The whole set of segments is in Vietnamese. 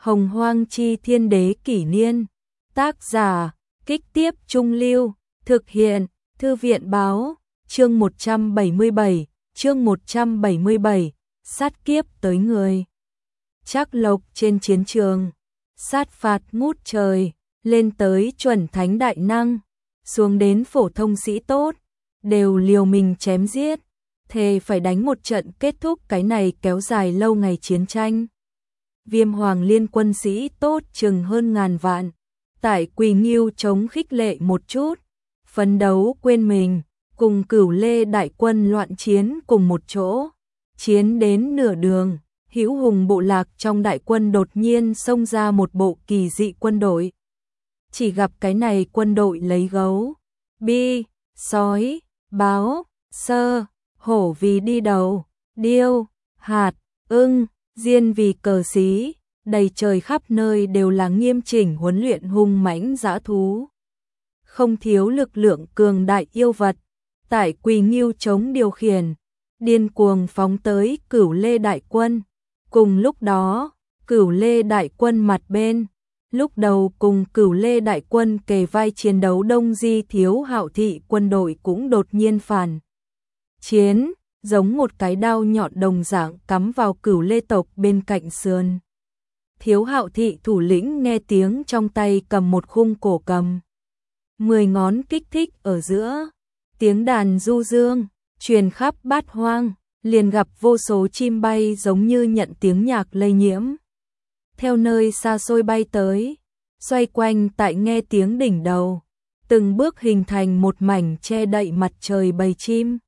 Hồng Hoang Chi Thiên Đế Kỷ Niên. Tác giả, Kích Tiếp Trung Lưu. Thực hiện, Thư viện Báo. Chương 177, sát kiếp tới người. Trác Lộc trên chiến trường, sát phạt ngút trời, lên tới chuẩn thánh đại năng, xuống đến phổ thông sĩ tốt, đều liều mình chém giết, thề phải đánh một trận kết thúc cái này kéo dài lâu ngày chiến tranh. Viêm Hoàng Liên quân sĩ tốt chừng hơn ngàn vạn, tại Quỳ Ngưu chống khích lệ một chút, phấn đấu quên mình, cùng Cửu Lê đại quân loạn chiến cùng một chỗ. Chiến đến nửa đường, Hữu Hùng bộ lạc trong đại quân đột nhiên xông ra một bộ kỳ dị quân đội. Chỉ gặp cái này quân đội lấy gấu, bi, sói, báo, sơ, hổ vì đi đầu, điêu, hạt, ưng, diên vì cờ xí, đầy trời khắp nơi đều là nghiêm chỉnh huấn luyện hung mãnh dã thú. Không thiếu lực lượng cường đại yêu vật, tại Quỳ Ngưu chống điều khiển, điên cuồng phóng tới Cửu Lê đại quân. Cùng lúc đó, Cửu Lê đại quân mặt bên, lúc đầu cùng Cửu Lê đại quân kề vai chiến đấu Đông Di Thiếu Hạo thị quân đội cũng đột nhiên phản chiến, giống một cái đao nhọn đồng dạng cắm vào Cửu Lê tộc bên cạnh sườn. Thiếu Hạo thị thủ lĩnh nghe tiếng trong tay cầm một khung cổ cầm, 10 ngón kích thích ở giữa, tiếng đàn du dương truyền khắp bát hoang, liền gặp vô số chim bay giống như nhận tiếng nhạc lây nhiễm, theo nơi xa xôi bay tới, xoay quanh tại nghe tiếng đỉnh đầu, từng bước hình thành một mảnh che đậy mặt trời bầy chim.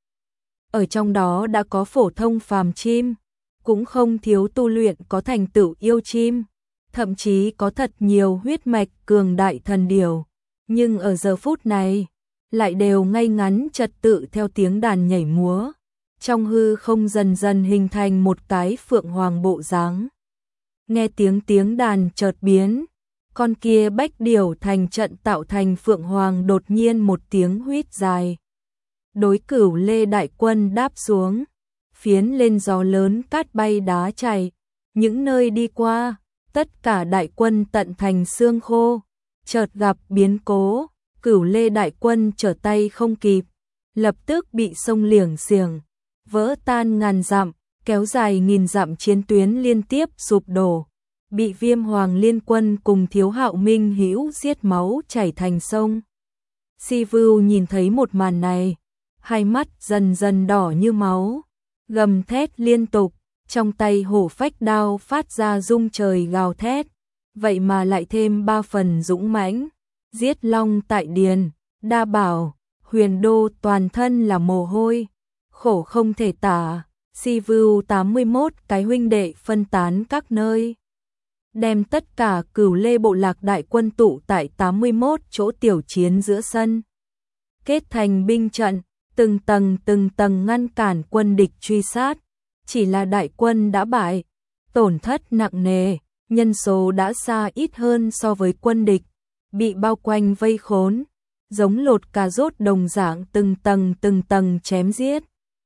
Ở trong đó đã có phổ thông phàm chim, cũng không thiếu tu luyện có thành tựu yêu chim, thậm chí có thật nhiều huyết mạch cường đại thần điểu, nhưng ở giờ phút này lại đều ngay ngắn trật tự theo tiếng đàn nhảy múa, trong hư không dần dần hình thành một cái phượng hoàng bộ dáng. Nghe tiếng đàn chợt biến, con kia bách điểu thành trận tạo thành phượng hoàng đột nhiên một tiếng huýt dài. Đối Cửu Lê đại quân đáp xuống, phiến lên gió lớn cát bay đá chảy, những nơi đi qua, tất cả đại quân tận thành xương khô, chợt gặp biến cố, Cửu Lê đại quân trở tay không kịp, lập tức bị sông liềng xiềng, vỡ tan ngàn dặm, kéo dài nghìn dặm chiến tuyến liên tiếp sụp đổ, bị Viêm Hoàng Liên quân cùng Thiếu Hạo Minh Hữu giết máu chảy thành sông. Si Vưu nhìn thấy một màn này, hai mắt dần dần đỏ như máu, gầm thét liên tục, trong tay hổ phách đao phát ra rung trời gào thét, vậy mà lại thêm 3 phần dũng mãnh, giết long tại điền, đa bảo, huyền đô toàn thân là mồ hôi, khổ không thể tả. Si Vưu 81 cái huynh đệ phân tán các nơi, đem tất cả Cửu Lê bộ lạc đại quân tụ tại 81 chỗ tiểu chiến giữa sân, kết thành binh trận, từng tầng ngăn cản quân địch truy sát. Chỉ là đại quân đã bại, tổn thất nặng nề, nhân số đã xa ít hơn so với quân địch, bị bao quanh vây khốn, giống lột cà rốt đồng dạng từng tầng chém giết.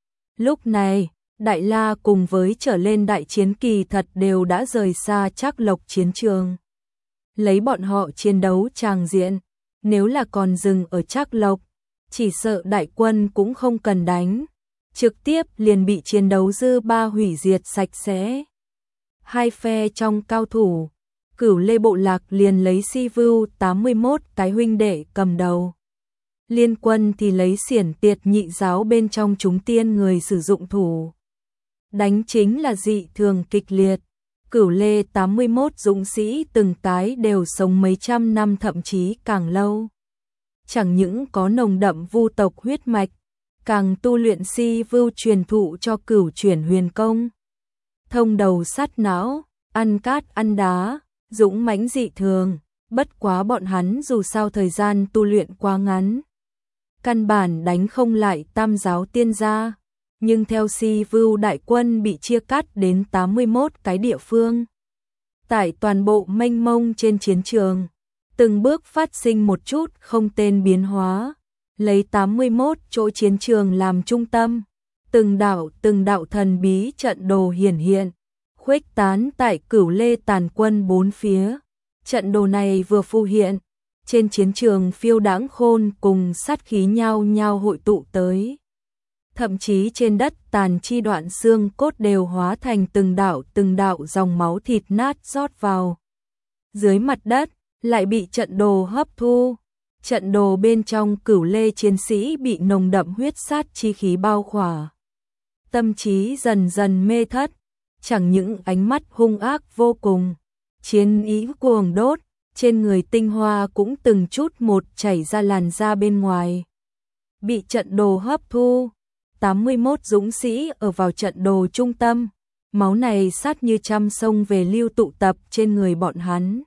Lúc này, Đại La cùng với trở lên đại chiến kỳ thật đều đã rời xa Trác Lộc chiến trường. Lấy bọn họ chiến đấu tràng diện, nếu là còn dừng ở Trác Lộc, chỉ sợ đại quân cũng không cần đánh, trực tiếp liền bị chiến đấu dư ba hủy diệt sạch sẽ. Hai phe trong cao thủ, Cửu Lê bộ lạc liền lấy Si Vưu 81 cái huynh đệ cầm đầu. Liên quân thì lấy Xiển Tiệt nhị giáo bên trong chúng tiên người sử dụng thủ. Đánh chính là dị thường kịch liệt. Cửu Lê 81 dũng sĩ từng cái đều sống mấy trăm năm thậm chí càng lâu. Chẳng những có nồng đậm vu tộc huyết mạch, càng tu luyện Si Vưu truyền thụ cho Cửu Chuyển Huyền Công. Thông đầu sát não, ăn cát ăn đá, dũng mãnh dị thường, bất quá bọn hắn dù sao thời gian tu luyện quá ngắn, căn bản đánh không lại Tam giáo tiên gia, nhưng theo Si Vưu đại quân bị chia cắt đến 81 cái địa phương. Tại toàn bộ mênh mông trên chiến trường, từng bước phát sinh một chút không tên biến hóa, lấy 81 chỗ chiến trường làm trung tâm, từng đạo thần bí trận đồ hiển hiện, khuếch tán tại Cửu Lê tàn quân bốn phía. Trận đồ này vừa phù hiện, trên chiến trường phiêu đãng khôn cùng sát khí nhao nhao hội tụ tới. Thậm chí trên đất tàn chi đoạn xương cốt đều hóa thành từng đạo dòng máu thịt nát rót vào. Dưới mặt đất lại bị trận đồ hấp thu. Trận đồ bên trong Cửu Lê chiến sĩ bị nồng đậm huyết sát chi khí bao khỏa. Tâm trí dần dần mê thất, chẳng những ánh mắt hung ác vô cùng, chiến ý cuồng đốt, trên người tinh hoa cũng từng chút một chảy ra làn da bên ngoài. Bị trận đồ hấp thu, 81 dũng sĩ ở vào trận đồ trung tâm, máu này sát như trăm sông về lưu tụ tập trên người bọn hắn.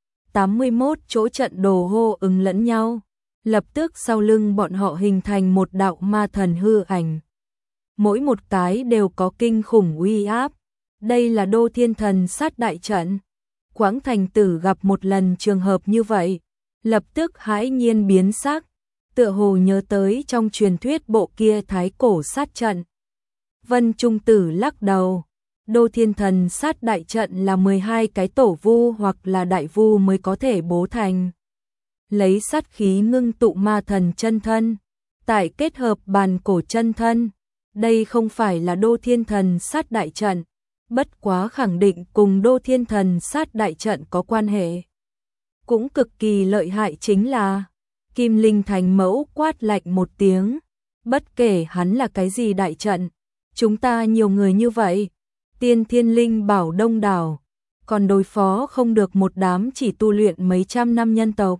81 chỗ trận đồ hô ứng lẫn nhau, lập tức sau lưng bọn họ hình thành một đạo ma thần hư ảnh. Mỗi một cái đều có kinh khủng uy áp. Đây là Đô Thiên Thần sát đại trận. Quãng Thành Tử gặp một lần trường hợp như vậy, lập tức hãi nhiên biến sắc, tựa hồ nhớ tới trong truyền thuyết bộ kia thái cổ sát trận. Vân Trung Tử lắc đầu, Đô Thiên Thần sát đại trận là 12 cái tổ vu hoặc là đại vu mới có thể bố thành. Lấy sát khí ngưng tụ ma thần chân thân, tại kết hợp bàn cổ chân thân. Đây không phải là Đô Thiên Thần sát đại trận, bất quá khẳng định cùng Đô Thiên Thần sát đại trận có quan hệ. Cũng cực kỳ lợi hại chính là, Kim Linh Thành Mẫu quát lạnh một tiếng, bất kể hắn là cái gì đại trận, chúng ta nhiều người như vậy, Tiên Thiên Linh bảo đông đảo, còn đối phó không được một đám chỉ tu luyện mấy trăm năm nhân tộc.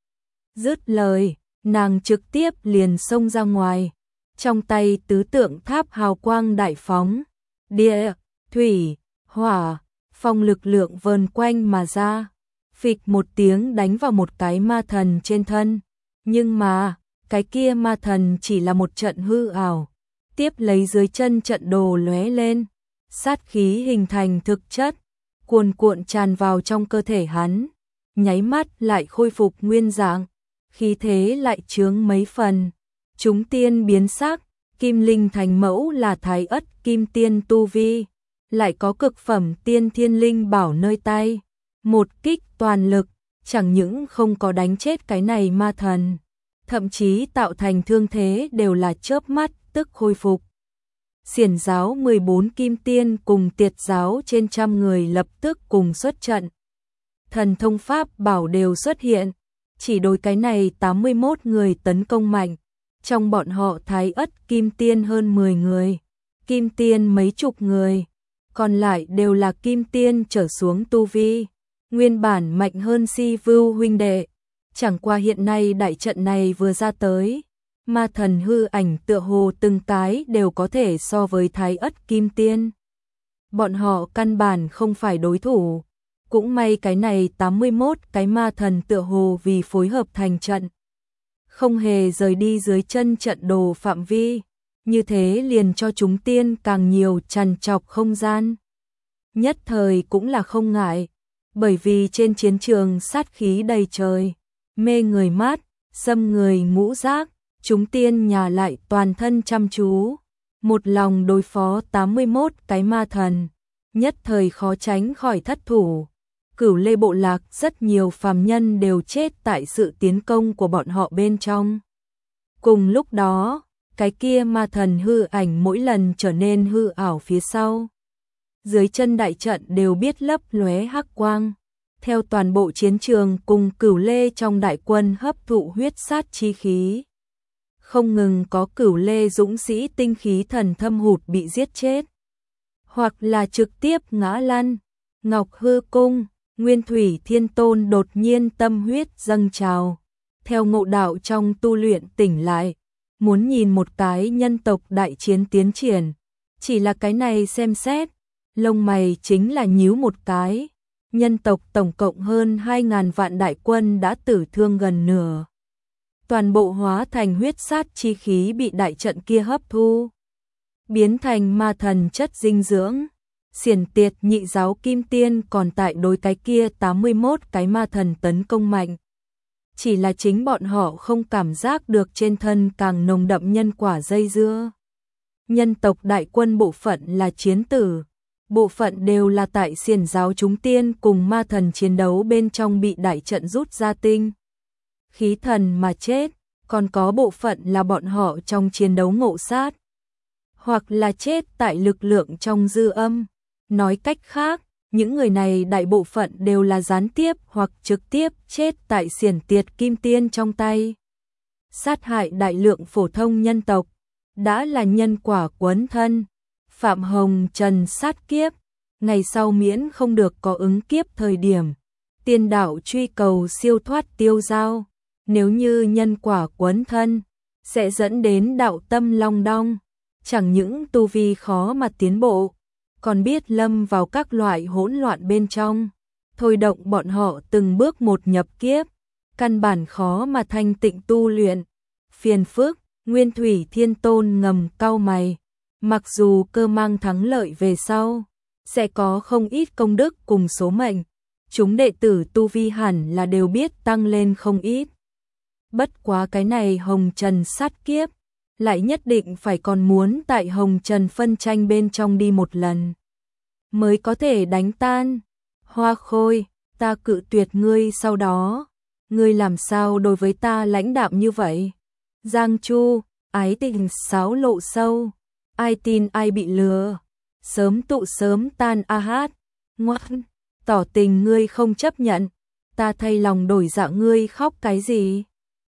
Dứt lời, nàng trực tiếp liền xông ra ngoài, trong tay tứ tượng tháp hào quang đại phóng, địa, thủy, hỏa, phong lực lượng vờn quanh mà ra, phịch một tiếng đánh vào một cái ma thần trên thân. Nhưng mà, cái kia ma thần chỉ là một trận hư ảo, tiếp lấy dưới chân trận đồ lóe lên, sát khí hình thành thực chất, cuồn cuộn tràn vào trong cơ thể hắn, nháy mắt lại khôi phục nguyên dạng, khí thế lại chướng mấy phần. Chúng tiên biến sắc, Kim Linh Thành Mẫu là thái ất kim tiên tu vi, lại có cực phẩm tiên thiên linh bảo nơi tay, một kích toàn lực, chẳng những không có đánh chết cái này ma thần, thậm chí tạo thành thương thế đều là chớp mắt tức khôi phục. Xiển giáo 14 kim tiên cùng Tiệt giáo trên trăm người lập tức cùng xuất trận. Thần thông pháp bảo đều xuất hiện, chỉ đối cái này 81 người tấn công mạnh, trong bọn họ thái ất kim tiên hơn 10 người, kim tiên mấy chục người, còn lại đều là kim tiên trở xuống tu vi, nguyên bản mạnh hơn Si Vưu huynh đệ. Chẳng qua hiện nay đại trận này vừa ra tới, ma thần hư ảnh tựa hồ từng cái đều có thể so với thái ất kim tiên. Bọn họ căn bản không phải đối thủ, cũng may cái này 81 cái ma thần tựa hồ vì phối hợp thành trận, không hề rời đi dưới chân trận đồ phạm vi, như thế liền cho chúng tiên càng nhiều trằn trọc không gian. Nhất thời cũng là không ngại, bởi vì trên chiến trường sát khí đầy trời, mê người mát, xâm người ngũ giác, chúng tiên nhà lại toàn thân chăm chú, một lòng đối phó 81 cái ma thần, nhất thời khó tránh khỏi thất thủ. Cửu Lê bộ lạc rất nhiều phàm nhân đều chết tại sự tiến công của bọn họ bên trong. Cùng lúc đó, cái kia ma thần hư ảnh mỗi lần trở nên hư ảo phía sau. Dưới chân đại trận đều biết lấp lóe hắc quang, theo toàn bộ chiến trường cùng Cửu Lê trong đại quân hấp thụ huyết sát chi khí. Không ngừng có Cửu Lê dũng sĩ tinh khí thần thâm hụt bị giết chết, hoặc là trực tiếp ngã lăn. Ngọc Hư Cung, Nguyên Thủy Thiên Tôn đột nhiên tâm huyết dâng trào, theo ngộ đạo trong tu luyện tỉnh lại, muốn nhìn một cái nhân tộc đại chiến tiến triển. Chỉ là cái này xem xét, lông mày chính là nhíu một cái. Nhân tộc tổng cộng hơn 2.000 vạn đại quân đã tử thương gần nửa. Toàn bộ hóa thành huyết sát chi khí bị đại trận kia hấp thu, biến thành ma thần chất dinh dưỡng. Xiển Tiệt nhị giáo kim tiên còn tại đối cái kia 81 cái ma thần tấn công mạnh. Chỉ là chính bọn họ không cảm giác được trên thân càng nồng đậm nhân quả dây dưa. Nhân tộc đại quân bộ phận là chiến tử, bộ phận đều là tại xiển giáo chúng tiên cùng ma thần chiến đấu bên trong bị đại trận rút ra tinh khí thần mà chết, còn có bộ phận là bọn họ trong chiến đấu ngộ sát, hoặc là chết tại lực lượng trong dư âm. Nói cách khác, những người này đại bộ phận đều là gián tiếp hoặc trực tiếp chết tại xiển tiệt kim tiên trong tay. Sát hại đại lượng phổ thông nhân tộc, đã là nhân quả quấn thân. Phạm Hồng Trần sát kiếp, ngày sau miễn không được có ứng kiếp thời điểm. Tiên đạo truy cầu siêu thoát tiêu dao, nếu như nhân quả quấn thân, sẽ dẫn đến đạo tâm long đong. Chẳng những tu vi khó mà tiến bộ, còn biết lâm vào các loại hỗn loạn bên trong, thôi động bọn họ từng bước một nhập kiếp, căn bản khó mà thanh tịnh tu luyện. Phiền phức, Nguyên Thủy Thiên Tôn ngầm cau mày, mặc dù cơ mang thắng lợi về sau, sẽ có không ít công đức cùng số mệnh, chúng đệ tử tu vi hẳn là đều biết tăng lên không ít. Bất quá cái này Hồng Trần sát kiếp, lại nhất định phải còn muốn tại Hồng Trần phân tranh bên trong đi một lần, mới có thể đánh tan. Hoa Khôi, ta cự tuyệt ngươi, sau đó ngươi làm sao đối với ta lãnh đạm như vậy? Giang Chu, ái tình sáo lộ sâu, ai tin ai bị lừa, sớm tụ sớm tan a hát. Ngoan, tỏ tình ngươi không chấp nhận, ta thay lòng đổi dạ, ngươi khóc cái gì?